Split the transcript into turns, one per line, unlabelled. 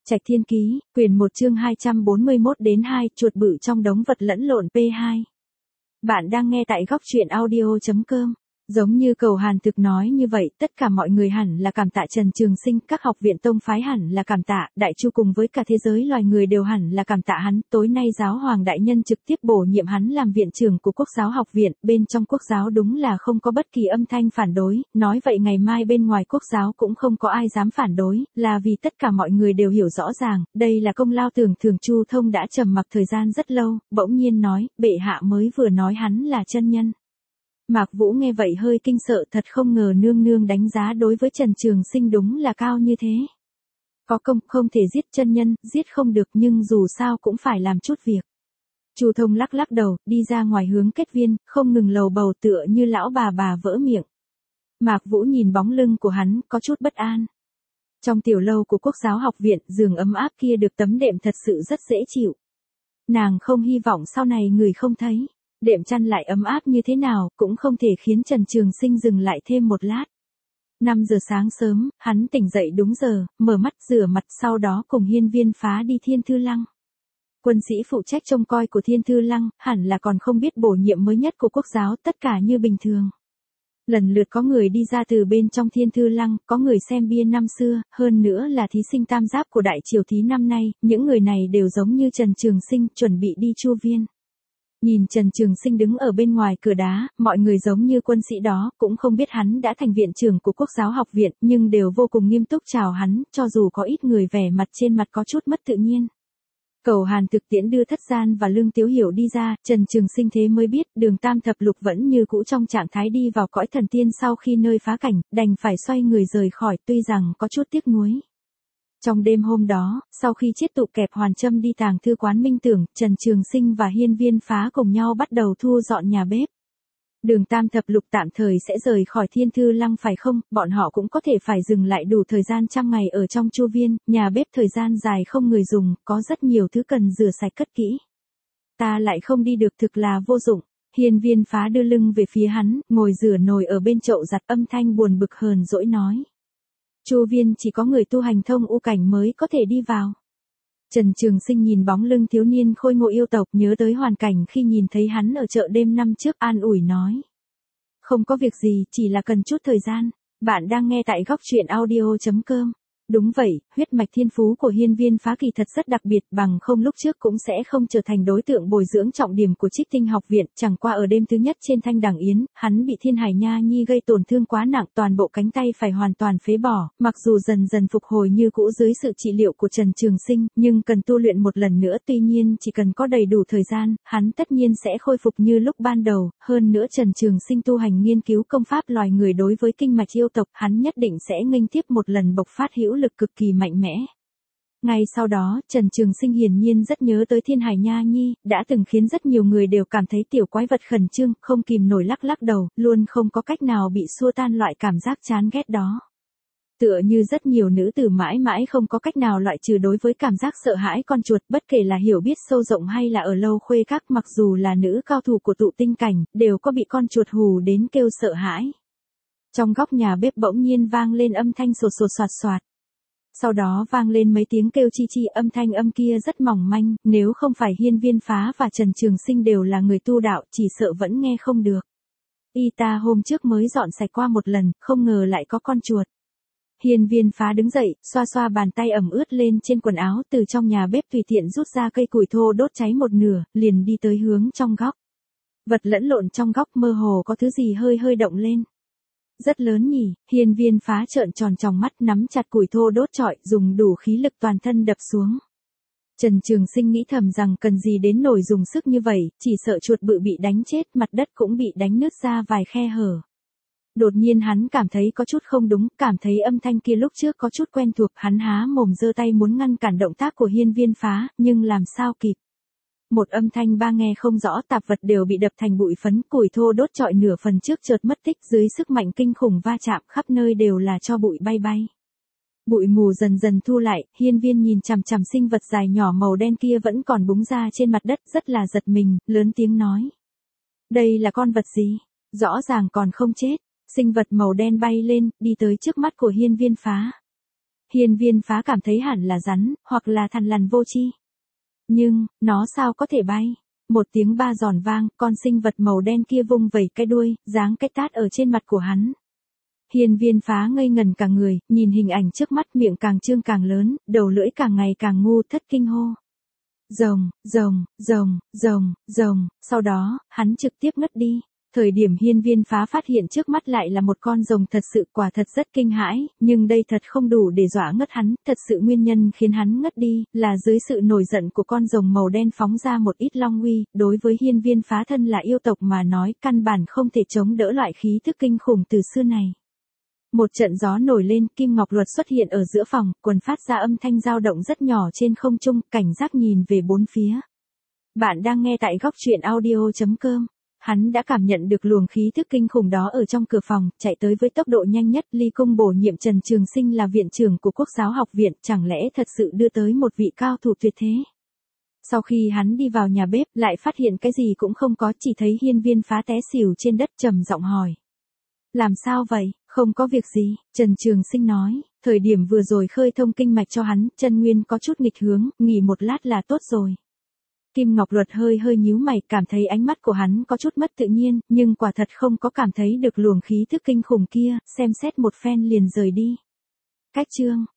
Trạch Thiên Ký, quyển 1 chương 241 đến 2, chuột bự trong đống vật lẫn lộn P2. Bạn đang nghe tại góc truyện audio.com. Giống như Cầu Hàn Thực nói như vậy, tất cả mọi người hẳn là cảm tạ Trần Trường Sinh, các học viện tông phái hẳn là cảm tạ, Đại Chu cùng với cả thế giới loài người đều hẳn là cảm tạ hắn. Tối nay giáo hoàng đại nhân trực tiếp bổ nhiệm hắn làm viện trưởng của Quốc giáo học viện, bên trong Quốc giáo đúng là không có bất kỳ âm thanh phản đối, nói vậy ngày mai bên ngoài Quốc giáo cũng không có ai dám phản đối, là vì tất cả mọi người đều hiểu rõ ràng, đây là công lao tưởng Thường Chu Thông đã trầm mặc thời gian rất lâu, bỗng nhiên nói, bệ hạ mới vừa nói hắn là chân nhân. Mạc Vũ nghe vậy hơi kinh sợ, thật không ngờ nương nương đánh giá đối với Trần Trường Sinh đúng là cao như thế. Có công không thể giết chân nhân, giết không được nhưng dù sao cũng phải làm chút việc. Chu Thông lắc lắc đầu, đi ra ngoài hướng kết viên, không ngừng lầu bầu tựa như lão bà vỡ miệng. Mạc Vũ nhìn bóng lưng của hắn, có chút bất an. Trong tiểu lâu của Quốc giáo học viện, giường ấm áp kia được tấm đệm thật sự rất dễ chịu. Nàng không hy vọng sau này người không thấy. Đệm chăn lại ấm áp như thế nào, cũng không thể khiến Trần Trường Sinh dừng lại thêm một lát. 5 giờ sáng sớm, hắn tỉnh dậy đúng giờ, mở mắt rửa mặt sau đó cùng Hiên Viên Phá đi Thiên Thư Lăng. Quân sĩ phụ trách trông coi của Thiên Thư Lăng, hẳn là còn không biết bổ nhiệm mới nhất của Quốc giáo, tất cả như bình thường. Lần lượt có người đi ra từ bên trong Thiên Thư Lăng, có người xem bia năm xưa, hơn nữa là thí sinh tam giáp của Đại Triều Thí năm nay, những người này đều giống như Trần Trường Sinh, chuẩn bị đi Chu Viên. Nhìn Trần Trường Sinh đứng ở bên ngoài cửa đá, mọi người giống như quân sĩ đó, cũng không biết hắn đã thành viện trưởng của Quốc giáo học viện, nhưng đều vô cùng nghiêm túc chào hắn, cho dù có ít người vẻ mặt trên mặt có chút mất tự nhiên. Cầu Hàn Thực tiễn đưa Thất Gian và Lương Tiếu Hiểu đi ra, Trần Trường Sinh thế mới biết, Đường Tam Thập Lục vẫn như cũ trong trạng thái đi vào cõi thần tiên sau khi nơi phá cảnh, đành phải xoay người rời khỏi, tuy rằng có chút tiếc nuối. Trong đêm hôm đó, sau khi chiết tụ kẹp hoàn châm đi tàng thư quán Minh Tưởng, Trần Trường Sinh và Hiên Viên Phá cùng nhau bắt đầu thu dọn nhà bếp. Đường Tam Thập Lục tạm thời sẽ rời khỏi Thiên Thư Lăng phải không, bọn họ cũng có thể phải dừng lại đủ thời gian trăm ngày ở trong Chu Viên, nhà bếp thời gian dài không người dùng, có rất nhiều thứ cần rửa sạch cất kỹ. Ta lại không đi được thực là vô dụng. Hiên Viên Phá đưa lưng về phía hắn, ngồi rửa nồi ở bên chậu giặt, âm thanh buồn bực hờn dỗi nói. Chu Viên chỉ có người tu hành thông u cảnh mới có thể đi vào. Trần Trường Sinh nhìn bóng lưng thiếu niên khôi ngộ yêu tộc, nhớ tới hoàn cảnh khi nhìn thấy hắn ở chợ đêm năm trước, an ủi nói. Không có việc gì, chỉ là cần chút thời gian. Bạn đang nghe tại góc truyện audio.com. Đúng vậy, huyết mạch thiên phú của Hiên Viên Phá kỳ thật rất đặc biệt, bằng không lúc trước cũng sẽ không trở thành đối tượng bồi dưỡng trọng điểm của Trích Tinh học viện, chẳng qua ở đêm thứ nhất trên Thanh Đằng Yến, hắn bị Thiên Hải Nha Nhi gây tổn thương quá nặng, toàn bộ cánh tay phải hoàn toàn phế bỏ, mặc dù dần dần phục hồi như cũ dưới sự trị liệu của Trần Trường Sinh, nhưng cần tu luyện một lần nữa, tuy nhiên chỉ cần có đầy đủ thời gian, hắn tất nhiên sẽ khôi phục như lúc ban đầu, hơn nữa Trần Trường Sinh tu hành nghiên cứu công pháp loài người đối với kinh mạch yêu tộc, hắn nhất định sẽ nghênh tiếp một lần bộc phát hữu lực cực kỳ mạnh mẽ. Ngay sau đó, Trần Trường Sinh hiển nhiên rất nhớ tới Thiên Hải Nha Nhi, đã từng khiến rất nhiều người đều cảm thấy tiểu quái vật khẩn trương, không kìm nổi lắc lắc đầu, luôn không có cách nào bị xua tan loại cảm giác chán ghét đó. Tựa như rất nhiều nữ tử mãi mãi không có cách nào loại trừ đối với cảm giác sợ hãi con chuột, bất kể là hiểu biết sâu rộng hay là ở lâu khuê các, mặc dù là nữ cao thủ của tụ tinh cảnh, đều có bị con chuột hù đến kêu sợ hãi. Trong góc nhà bếp bỗng nhiên vang lên âm thanh sột sột soạt soạt. Sau đó vang lên mấy tiếng kêu chi chi, âm thanh âm kia rất mỏng manh, nếu không phải Hiên Viên Phá và Trần Trường Sinh đều là người tu đạo, chỉ sợ vẫn nghe không được. Y ta hôm trước mới dọn sạch qua một lần, không ngờ lại có con chuột. Hiên Viên Phá đứng dậy, xoa xoa bàn tay ẩm ướt lên trên quần áo, từ trong nhà bếp tùy tiện rút ra cây củi thô đốt cháy một nửa, liền đi tới hướng trong góc. Vật lẫn lộn trong góc mơ hồ có thứ gì hơi hơi động lên. Rất lớn nhỉ, Hiên Viên Phá trợn tròn tròng mắt, nắm chặt củi thô đốt chọi, dùng đủ khí lực toàn thân đập xuống. Trần Trường Sinh nghĩ thầm rằng cần gì đến nổi dùng sức như vậy, chỉ sợ chuột bự bị đánh chết, mặt đất cũng bị đánh nứt ra vài khe hở. Đột nhiên hắn cảm thấy có chút không đúng, cảm thấy âm thanh kia lúc trước có chút quen thuộc, hắn há mồm giơ tay muốn ngăn cản động tác của Hiên Viên Phá, nhưng làm sao kịp. Một âm thanh ba nghe không rõ, tạp vật đều bị đập thành bụi phấn, củi thô đốt trọi nửa phần trước chợt mất tích, dưới sức mạnh kinh khủng va chạm, khắp nơi đều là tro bụi bay bay. Bụi mù dần dần thu lại, Hiên Viên nhìn chằm chằm sinh vật dài nhỏ màu đen kia vẫn còn búng ra trên mặt đất, rất là giật mình, lớn tiếng nói. Đây là con vật gì? Rõ ràng còn không chết. Sinh vật màu đen bay lên, đi tới trước mắt của Hiên Viên Phá. Hiên Viên Phá cảm thấy hẳn là rắn, hoặc là thằn lằn vô tri. Nhưng, nó sao có thể bay? Một tiếng ba giòn vang, con sinh vật màu đen kia vung vẩy cái đuôi, giáng cái tát ở trên mặt của hắn. Hiên Viên Phá ngây ngần cả người, nhìn hình ảnh trước mắt, miệng càng trương càng lớn, đầu lưỡi càng ngày càng ngu, thất kinh hô. Rồng, rồng, rồng, rồng, rồng, sau đó, hắn trực tiếp ngất đi. Thời điểm Hiên Viên Phá phát hiện trước mắt lại là một con rồng, thật sự quả thật rất kinh hãi, nhưng đây thật không đủ để dọa ngất hắn, thật sự nguyên nhân khiến hắn ngất đi, là dưới sự nổi giận của con rồng màu đen phóng ra một ít long uy, đối với Hiên Viên Phá thân là yêu tộc mà nói, căn bản không thể chống đỡ loại khí thức kinh khủng từ xưa này. Một trận gió nổi lên, Kim Ngọc Luật xuất hiện ở giữa phòng, quần phát ra âm thanh dao động rất nhỏ trên không trung, cảnh giác nhìn về bốn phía. Bạn đang nghe tại góc truyện audio.com. Hắn đã cảm nhận được luồng khí thức kinh khủng đó ở trong cửa phòng, chạy tới với tốc độ nhanh nhất. Ly Cung bổ nhiệm Trần Trường Sinh là viện trưởng của Quốc giáo học viện, chẳng lẽ thật sự đưa tới một vị cao thủ tuyệt thế? Sau khi hắn đi vào nhà bếp, lại phát hiện cái gì cũng không có, chỉ thấy Hiên Viên Phá té xỉu trên đất, trầm giọng hỏi. Làm sao vậy? Không có việc gì, Trần Trường Sinh nói, thời điểm vừa rồi khơi thông kinh mạch cho hắn, chân nguyên có chút nghịch hướng, nghỉ một lát là tốt rồi. Kim Ngọc Luật hơi hơi nhíu mày, cảm thấy ánh mắt của hắn có chút mất tự nhiên, nhưng quả thật không có cảm thấy được luồng khí thức kinh khủng kia, xem xét một phen liền rời đi. Cách chương